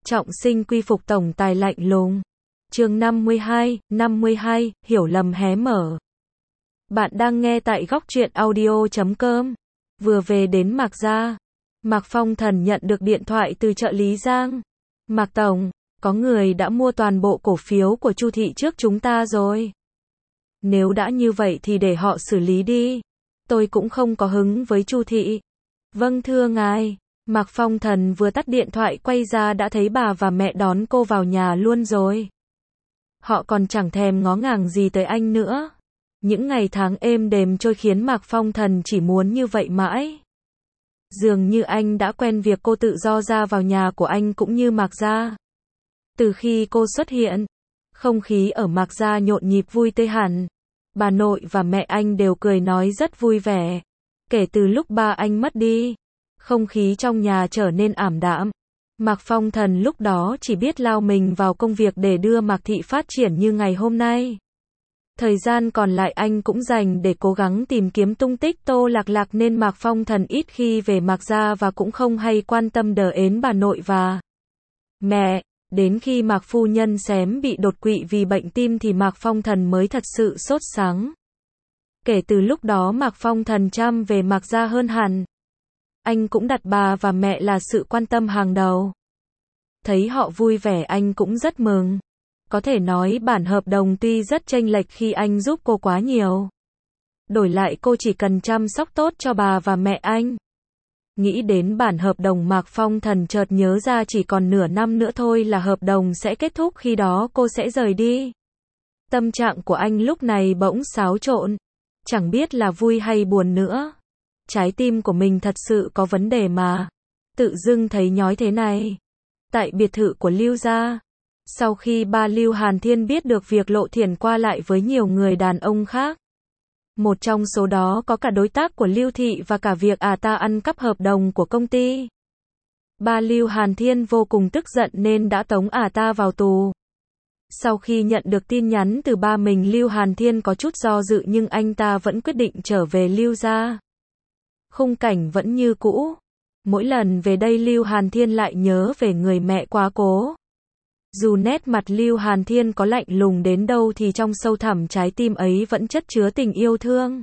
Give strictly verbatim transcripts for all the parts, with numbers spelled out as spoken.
Trọng sinh quy phục tổng tài lạnh lùng. Chương năm mươi hai, năm mươi hai, hiểu lầm hé mở. Bạn đang nghe tại góc truyện audio chấm com. Vừa về đến Mạc gia, Mạc Phong Thần nhận được điện thoại từ trợ lý Giang. Mạc Tổng, có người đã mua toàn bộ cổ phiếu của Chu thị trước chúng ta rồi. Nếu đã như vậy thì để họ xử lý đi. Tôi cũng không có hứng với Chu thị. Vâng thưa ngài. Mạc Phong Thần vừa tắt điện thoại quay ra đã thấy bà và mẹ đón cô vào nhà luôn rồi. Họ còn chẳng thèm ngó ngàng gì tới anh nữa. Những ngày tháng êm đềm trôi khiến Mạc Phong Thần chỉ muốn như vậy mãi. Dường như anh đã quen việc cô tự do ra vào nhà của anh cũng như Mạc gia. Từ khi cô xuất hiện, không khí ở Mạc gia nhộn nhịp vui tươi hẳn. Bà nội và mẹ anh đều cười nói rất vui vẻ. Kể từ lúc ba anh mất đi, không khí trong nhà trở nên ảm đạm. Mạc Phong Thần lúc đó chỉ biết lao mình vào công việc để đưa Mạc thị phát triển như ngày hôm nay. Thời gian còn lại anh cũng dành để cố gắng tìm kiếm tung tích Tô Lạc Lạc nên Mạc Phong Thần ít khi về Mạc gia và cũng không hay quan tâm đờ ến bà nội và mẹ. Đến khi Mạc phu nhân xém bị đột quỵ vì bệnh tim thì Mạc Phong Thần mới thật sự sốt sắng. Kể từ lúc đó Mạc Phong Thần chăm về Mạc gia hơn hẳn. Anh cũng đặt bà và mẹ là sự quan tâm hàng đầu. Thấy họ vui vẻ anh cũng rất mừng. Có thể nói bản hợp đồng tuy rất chênh lệch khi anh giúp cô quá nhiều. Đổi lại cô chỉ cần chăm sóc tốt cho bà và mẹ anh. Nghĩ đến bản hợp đồng Mạc Phong Thần chợt nhớ ra chỉ còn nửa năm nữa thôi là hợp đồng sẽ kết thúc, khi đó cô sẽ rời đi. Tâm trạng của anh lúc này bỗng xáo trộn. Chẳng biết là vui hay buồn nữa. Trái tim của mình thật sự có vấn đề mà. Tự dưng thấy nhói thế này. Tại biệt thự của Lưu gia. Sau khi ba Lưu Hàn Thiên biết được việc Lộ Thiển qua lại với nhiều người đàn ông khác. Một trong số đó có cả đối tác của Lưu thị và cả việc à ta ăn cắp hợp đồng của công ty. Ba Lưu Hàn Thiên vô cùng tức giận nên đã tống à ta vào tù. Sau khi nhận được tin nhắn từ ba mình, Lưu Hàn Thiên có chút do dự nhưng anh ta vẫn quyết định trở về Lưu gia. Khung cảnh vẫn như cũ. Mỗi lần về đây Lưu Hàn Thiên lại nhớ về người mẹ quá cố. Dù nét mặt Lưu Hàn Thiên có lạnh lùng đến đâu thì trong sâu thẳm trái tim ấy vẫn chất chứa tình yêu thương.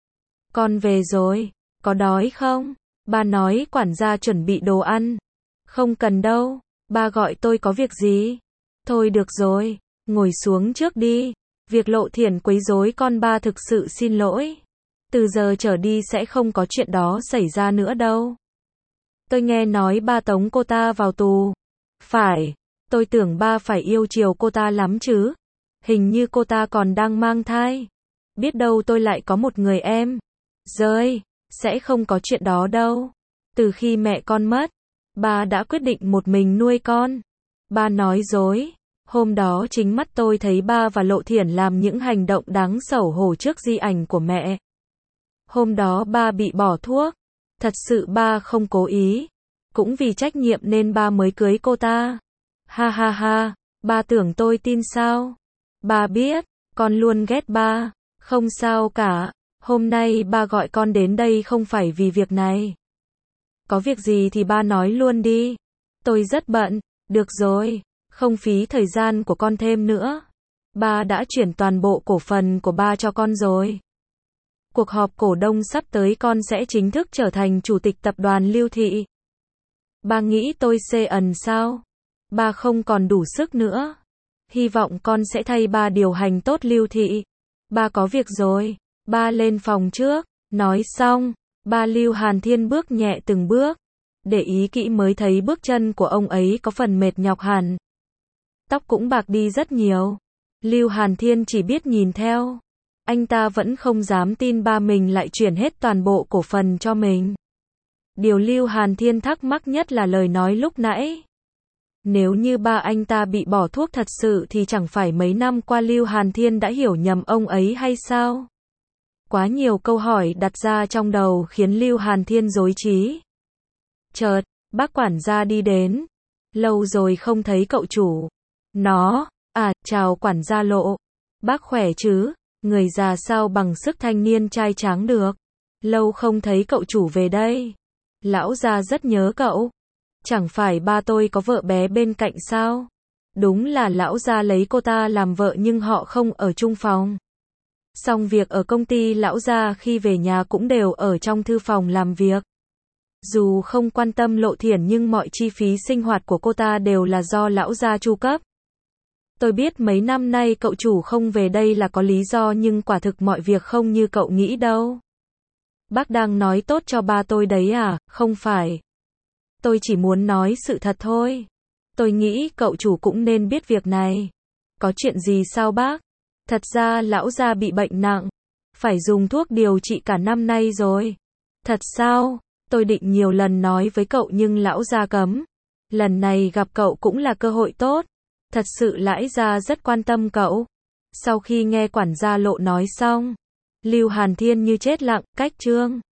Con về rồi, có đói không? Ba nói quản gia chuẩn bị đồ ăn. Không cần đâu, ba gọi tôi có việc gì? Thôi được rồi, ngồi xuống trước đi. Việc Lộ Thiển quấy rối con ba thực sự xin lỗi. Từ giờ trở đi sẽ không có chuyện đó xảy ra nữa đâu. Tôi nghe nói ba tống cô ta vào tù. Phải, tôi tưởng ba phải yêu chiều cô ta lắm chứ. Hình như cô ta còn đang mang thai. Biết đâu tôi lại có một người em. Rơi, sẽ không có chuyện đó đâu. Từ khi mẹ con mất, ba đã quyết định một mình nuôi con. Ba nói dối. Hôm đó chính mắt tôi thấy ba và Lộ Thiển làm những hành động đáng xấu hổ trước di ảnh của mẹ. Hôm đó ba bị bỏ thuốc. Thật sự ba không cố ý. Cũng vì trách nhiệm nên ba mới cưới cô ta. Ha ha ha, ba tưởng tôi tin sao? Ba biết, con luôn ghét ba. Không sao cả, hôm nay ba gọi con đến đây không phải vì việc này. Có việc gì thì ba nói luôn đi. Tôi rất bận, được rồi, không phí thời gian của con thêm nữa. Ba đã chuyển toàn bộ cổ phần của ba cho con rồi. Cuộc họp cổ đông sắp tới con sẽ chính thức trở thành chủ tịch tập đoàn Lưu thị. Ba nghĩ tôi xê ẩn sao? Ba không còn đủ sức nữa. Hy vọng con sẽ thay ba điều hành tốt Lưu thị. Ba có việc rồi. Ba lên phòng trước. Nói xong, ba Lưu Hàn Thiên bước nhẹ từng bước. Để ý kỹ mới thấy bước chân của ông ấy có phần mệt nhọc hẳn. Tóc cũng bạc đi rất nhiều. Lưu Hàn Thiên chỉ biết nhìn theo. Anh ta vẫn không dám tin ba mình lại chuyển hết toàn bộ cổ phần cho mình. Điều Lưu Hàn Thiên thắc mắc nhất là lời nói lúc nãy. Nếu như ba anh ta bị bỏ thuốc thật sự thì chẳng phải mấy năm qua Lưu Hàn Thiên đã hiểu nhầm ông ấy hay sao? Quá nhiều câu hỏi đặt ra trong đầu khiến Lưu Hàn Thiên rối trí. Chợt, bác quản gia đi đến. Lâu rồi không thấy cậu chủ. Nó, à, chào quản gia Lộ. Bác khỏe chứ? Người già sao bằng sức thanh niên trai tráng được. Lâu không thấy cậu chủ về đây. Lão gia rất nhớ cậu. Chẳng phải ba tôi có vợ bé bên cạnh sao? Đúng là lão gia lấy cô ta làm vợ nhưng họ không ở chung phòng. Xong việc ở công ty lão gia khi về nhà cũng đều ở trong thư phòng làm việc. Dù không quan tâm Lộ Thiển nhưng mọi chi phí sinh hoạt của cô ta đều là do lão gia chu cấp. Tôi biết mấy năm nay cậu chủ không về đây là có lý do nhưng quả thực mọi việc không như cậu nghĩ đâu. Bác đang nói tốt cho ba tôi đấy à? Không phải. Tôi chỉ muốn nói sự thật thôi. Tôi nghĩ cậu chủ cũng nên biết việc này. Có chuyện gì sao bác? Thật ra lão gia bị bệnh nặng. Phải dùng thuốc điều trị cả năm nay rồi. Thật sao? Tôi định nhiều lần nói với cậu nhưng lão gia cấm. Lần này gặp cậu cũng là cơ hội tốt. Thật sự lão gia rất quan tâm cậu. Sau khi nghe quản gia Lộ nói xong, Lưu Hàn Thiên như chết lặng, cách chương.